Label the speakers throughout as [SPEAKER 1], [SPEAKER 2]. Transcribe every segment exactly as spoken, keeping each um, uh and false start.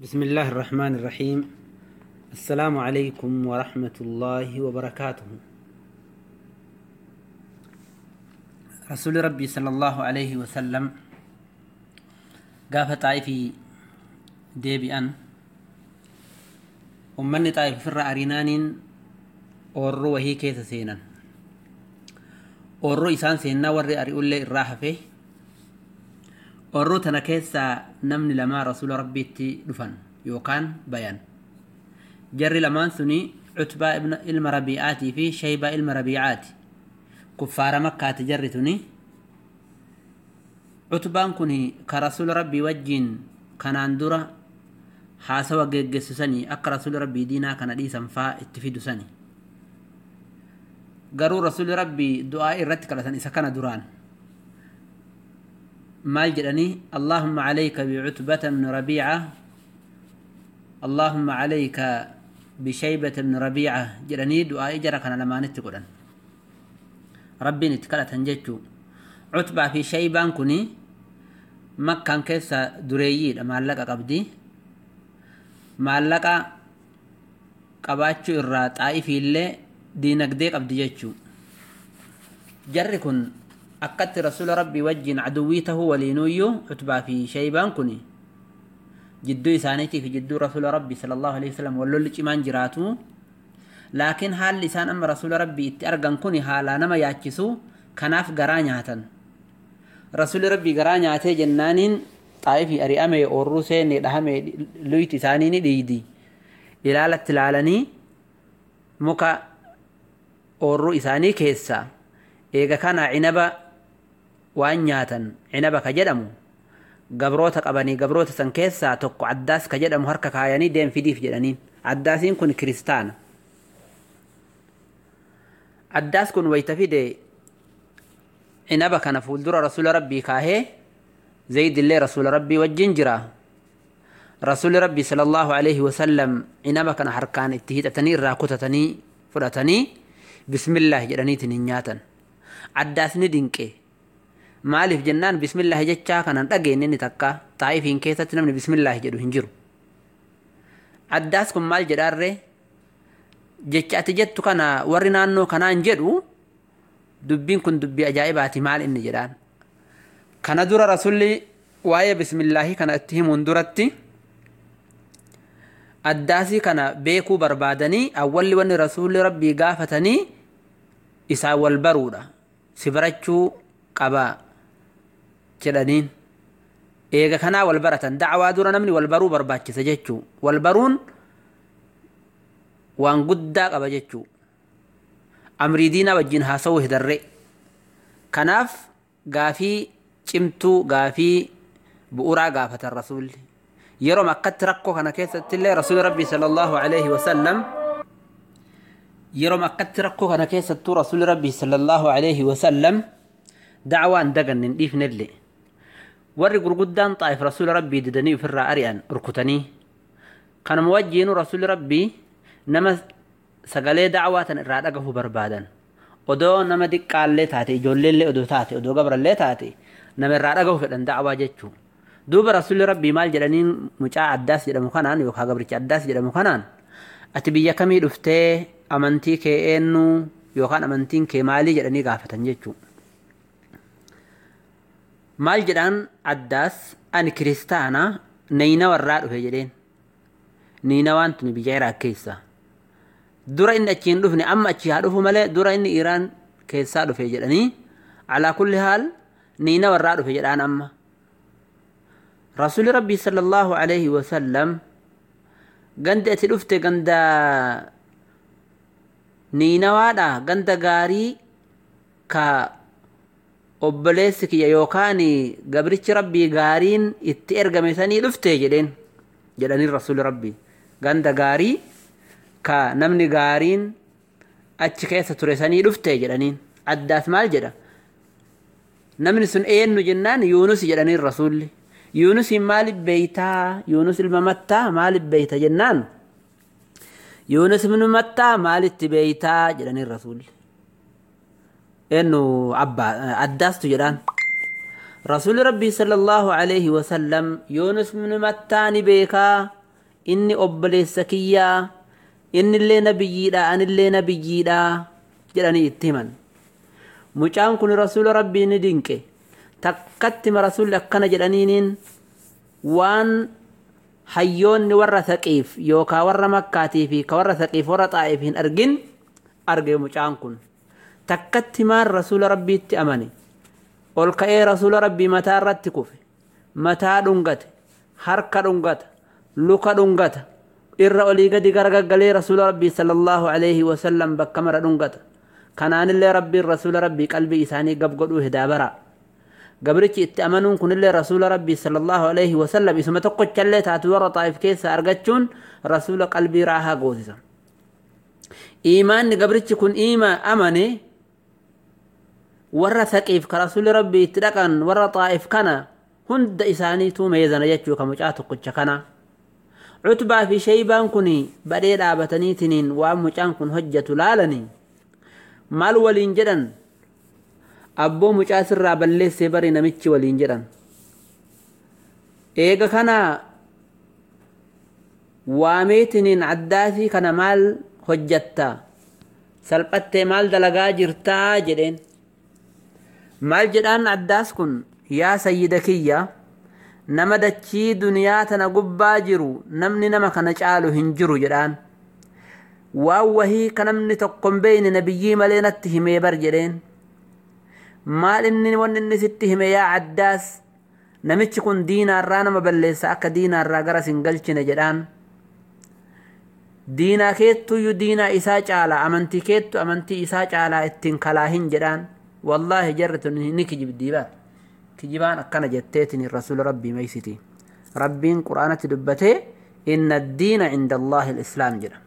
[SPEAKER 1] بسم الله الرحمن الرحيم. السلام عليكم ورحمة الله وبركاته. رسول ربي صلى الله عليه وسلم قاف طائفي ديبي أن ومن طائف فر أرينان أورو وهي كيس سينا أورو إسان سينا ورّي أريؤل الراحة فيه أورو تنكيسا نمني لما رسول ربي دفن يوكان بيان جري لمان سني عتبة ابن المربيعات في شيبة المربيعات كفار مكة تجرتني عتبان كني كرسول ربي وجين كان اندرا حاسوا جيجسسني أك رسول ربي دينا كان ديسا فا اتفيد سني قروا رسول ربي دعاء الرتك لسن إسا كان دران مال جدني اللهم عليك بعتبة بن ربيعة اللهم عليك بشيبة بن ربيعة جدني دعاء جرى كان لما نتقلن ربي نتكلت هنجتو عتبة في شيبان كني مكان كيسا دريي لما لقى قبدي ما لقى قباتشو الرات آئفي اللي دينك ديك قبدي جتشو جري كن أكدت رسول ربي وجين عدويته ولينويو عتبة في شيبان كني جدو إسانيتي في جدو رسول ربي صلى الله عليه وسلم ولو اللي إيمان جراتو لكن حال لسان أما رسول ربي اتأرغن كني حالا نما ياتشسو كناف غرانياتا رسول ربي غرانياتي جنانين طائفي أريامي أوروسي ندهامي لويت إسانيني ديدي إلالة العالني مكا أورو إساني كيسا إيغا كان عنبا وانياتا عنبا كجدمو قبروتا قباني قبروتا سنكيسا توقو عداس كجدمو هركا كاياني دين في ديف جدانين عداسين كن كريستان عداس كن ويتفي دي عنبا كان فولدر رسول ربي كاهي زيد الله رسول ربي والجنجرة رسول ربي صلى الله عليه وسلم عنبا كان حركان اتهيتتني راكوتتني فرتني بسم الله جداني تنينياتا عداسني دينكي مالف جنان بسم الله جتشا كان دغين ني تكا طائفين كيست نمني بسم الله جدو هنجرو عداسكم مال جدارره جتشا تجتو كان ورنانو كان انجدو دبين كن دبي اجايباتي مال ان جدان كان دور رسولي وايه بسم الله كان اتهم اندرتي عداسي كان بيكو بربادني اول ون رسول ربي غافتني إسا والبرودا سبرچو قبا جدانين إيغا كنا والبرة دعوة دورا نمني والبرو برباچ سجچو والبرون وان قد قبا جچو أمري دينا وجين هاسو هدر كناف غافي چمتو غافي بؤرا غافة الرسول يرو مقت رقو كان كيسة اللي رسول ربي صلى الله عليه وسلم يرو مقت رقو كان كيسة رسول ربي صلى الله عليه وسلم دعوان دقن نديف نلي ورق قدام طائف رسول ربي ددني في الرأريان اركتني كان موجين رسول ربي نما سقالي دعوات الرادقه بربادا ودو نما دي قال لي تاتي جولي لي ودو تاتي ودو قبر لي تاتي نما الرادقه فدن دعوة جيتشو دوب رسول ربي مال جلانين مجاع عداس جدا مخانان يوكا قبرك عداس جدا مخانان أتبيا كمي دفتي أمنتي كي إنو يوكان أمنتين كي مالي جلاني قافة جيتشو مال جدان عداس أن كريستانا نينا وراد في جدين نينا وانتني بجيرا كيسا دورا إن أتشين دفني أما أتشيها دفو ملي دورا إن إيران كيسا دفو جداني على كل حال نينا وراد في جدان أما رسول ربي صلى الله عليه وسلم قند أتلفت قند نينا وادا قند غاري كا obboleessi kiyya yookaan gabrichi rabbii gaariin itti ergame sanii dhufte jedheen jedhanii rasuuli rabbii ganda gaarii ka namni gaariin achi keessa ture sanii dhufte jedhaniin addaas maal jedha namni sun eenyu jennaan yuunus jedhanii rasuulli yuunus maaliif beeytaa yuunus ilma mattaa maaliif beeyta jennaan yuunus ilma mattaa maalitti beeytaa jedhanii rasuulli إنه عبا عداس تجران رسول ربي صلى الله عليه وسلم يونس من متاني بيكا inni obboleessa kiyyaa inni illee nabiyyiidha ani illee nabiyyiidha jedhanii itti himan. Mucaan kun rasuula rabbii ni dinqe takkatti ma rasuulli akkana jedhaniiniin waan hayyoonni warra Thaqiif yookaa warra Makkaatii fi ka warra Thaqiif warra Xaa'iif hin argin arge. Mucaan kun takkatti maan rasuula rabbiitti amane ol ka'ee rasuula rabbii mataa irratti kufe mataa dhungate harka dhungata luka dhungata irra olii gadi gargaggalee rasuula rabbii sallallahu alayhi wasallam bakka mara dhungata. Kanaanillee rabbiin rasuula rabbii qalbii isaanii gab godhuu hidaabara. Gabrichi itti amanuun kunillee rasuula rabbii sallallahu alayhi wasallam isuma tokkochallee taatu warra Xaa'if keessa argachuun rasuula qalbii raahaa goosisa. Iimaanni gabrichi kun iima amane warra Thaqiif ka rasuuli rabbii itti dhaqan warra Xaa'if kana hunda isaaniitu meezana jechuu ka mucaa tokkocha kana. Cutbaa fi Shaybaan kun badhee dhaabataniitiniin waan mucaan kun hojjetu laalanii maal waliin jedhan abboo mucaa sirraa balleessee bari namichi waliin jedhan. Eega kana waameetiniin Addaasii kana maal hojjatta salphattee maal dalagaa jirtaa jedheen. Maal jedhaan Addaas kun yaa sayyida kiyya nama dachii duniyaa tana gubbaa jiru namni nama kana caalu hin jiru jedhaan. Waan wahii ka namni tokko hin beeyne nabiyyii malee natti himee bar jedheen. Maal inni wanni inni sitti hime yaa Addaas namichi kun diinaarraa nama balleessa akka diinaarraa gara sin galchine jedhaan. Diinaa keettuyyuu diinaa isaa caalaa amantii keettu amantii isaa caalaa ittiin kalaahin jedhaan. Wallaahi jarri ni kijibdii baat kijibaan akkana jetteetiin rasuula rabbii meeysiti. Rabbiin quraanatti dubbatee inna addiina inda Allaahi al-islaam jedha.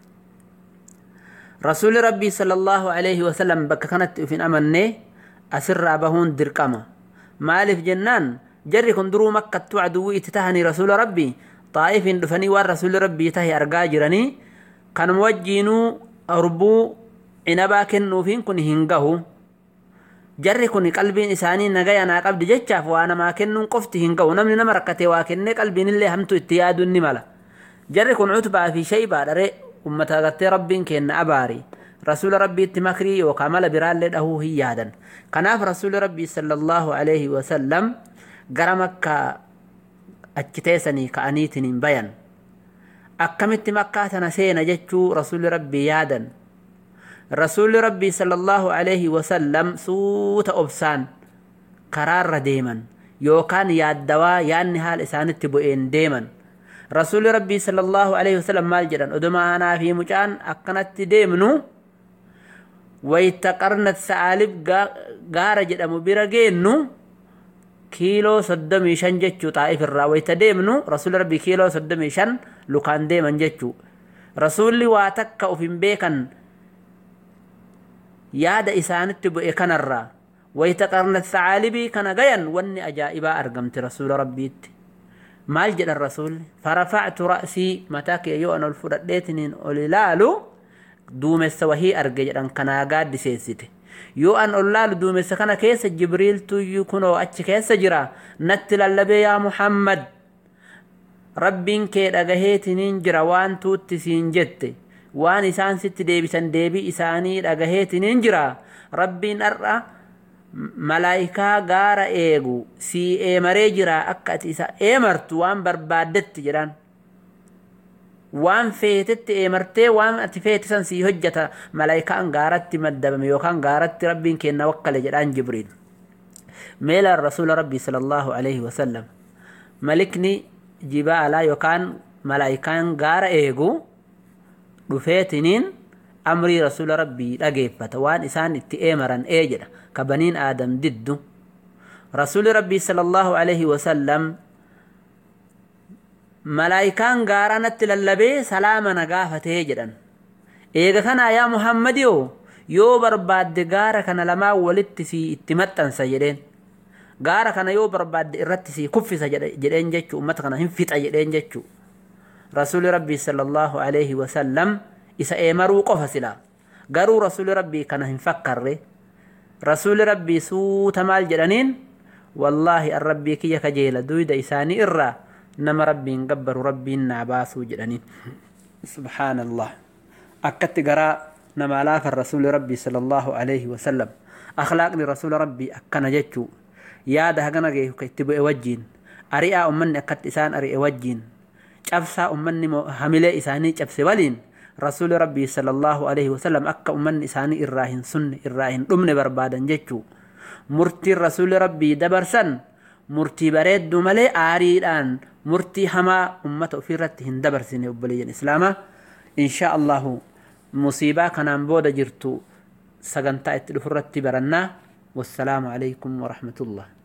[SPEAKER 1] Rasuuli rabbii sallallahu alayhi wasallam bakka kanatti ufin amannee asirraa bahuun dirqama. Maaliif jennaan jarri kun duruu makkattuu aduwwii itti tahanii rasuula rabbii Xaa'ifiin dhufanii waan rasuuli rabbii tahe argaa jiranii kanuma wajjiinuu arbuu cinabaa kennuufiin kun hin gahu. Jarri kun qalbiin isaanii nagaya naa qabdi jechaaf waa namaa kennuun qofti hin gahu. Namni nama rakkatee waa kennee qalbiin illee hamtu itti yaaduun ni mala. Jarri kun Cutbaa fi Shaybaa dharee ummata agartee rabbiin kenna abaari rasuula rabbiitti makrii yookaan mala biraallee dhahuu hin yaadan. Kanaaf rasuuli rabbii sallallahu alayhi wasallam gara Makkaa achi teessanii ka'aniitiin hin bayan. Akkamitti Makkaa tana seena jechuu rasuuli rabbii yaadan. Rasuuli rabbii sallallahu alayhi wasallam suuta obsaan karaarra deeman yookaan yaaddawaa yaanni haala isaanitti bu'een deeman. Rasuuli rabbii sallallahu alayhi wasallam maal jedhan oduma anaa fi mucaan akkanatti deemnu wayta qarnat sa'aalib gaara jedhamu bira geennu kiiloo soddomii shan jechuu Xaa'if irraa wayta deemnu rasuuli rabbii kiiloo soddomii shan lukaan deeman jechuu. Rasuulli waa takka uf hin beekan yaada isaanitti bu'e kanarraa wayta qarnat sa'aalibii kana gayan wanni ajaa'ibaa argamti rasuula rabbiitti. Maal jedhan rasuulli farafa'tu ra'sii mataa kee yoo an ol fudhadheetiniin ol ilaalu duumessa wahii arge jedhan kanaa gaaddiseessite. Yoo an ol laalu duumessa kana keessa Jibriiltuyyuu kunoo achi keessa jira natti lallabee yaa Muhammad rabbiin kee dhagaheetiniin jira waan tuutti siin jette waan isaan sitti deebisan deebii isaanii dhagaheetiniin jira. Rabbiin har'a malaayikaa gaara eegu sii eemaree jira akka ati isa eemartu waan barbaaddetti jedhan. Waan feetetti eemartee waan ati feetisan sii hojjata malaayikaan gaaratti maddabame yookaan gaaratti rabbiin kenna wakkale jedhaan Jibriil. Meelaan rasuula rabbii sallallahu alayhi wasallam malikni jibaalaa yookaan malaayikaan gaara eegu dhufeetiniin amrii rasuula rabbii dhageeffata waan isaan itti eemaran ee jedha ka baniin aadam diddu. Rasuuli rabbii sallallahu alayhi wasallam malaayikaan gaaraa natti lallabee salaama na gaafatee jedhan. Eega kanaa yaa Muhammadiyoo yoo barbaadde gaara kana lamaa walitti sii itti maxxansa jedheen. Gaara kana yoo barbaadde irratti sii kuffisa jedheen jechuu ummata kana hin fixa jedheen jechuu. Rasuuli rabbii sallallahu alayhi wasallam isa eemaruu qofa sila garuu rasuuli rabbii kana hin fakkarre. Rasuuli rabbii suuta maal jedhaniin wallaahi an rabbii kiyya kajeela duyda isaanii irraa نما ربي نقبر ربي نعباسو جدني سبحان الله أكت قراء نما لاف الرسول ربي صلى الله عليه وسلم أخلاق لرسول ربي أكنا جتشو يا ده هجنا جيه كتبوا أوجين أريء أمني أكت إسان أريء أوجين شافسا أمني حملة إساني شافس ولين رسول ربي صلى الله عليه وسلم أك أمني إساني إراهن سن إراهن أمني بربادا جتشو مرتي رسول ربي دبرسن مرتي بريد ملي آريدان مرتي هما أمته في رتهن دبرسن وبليين إسلاما إن شاء الله مصيبة كان بودا جرتو سجنتا اتلو فرتي برنا والسلام عليكم ورحمة الله.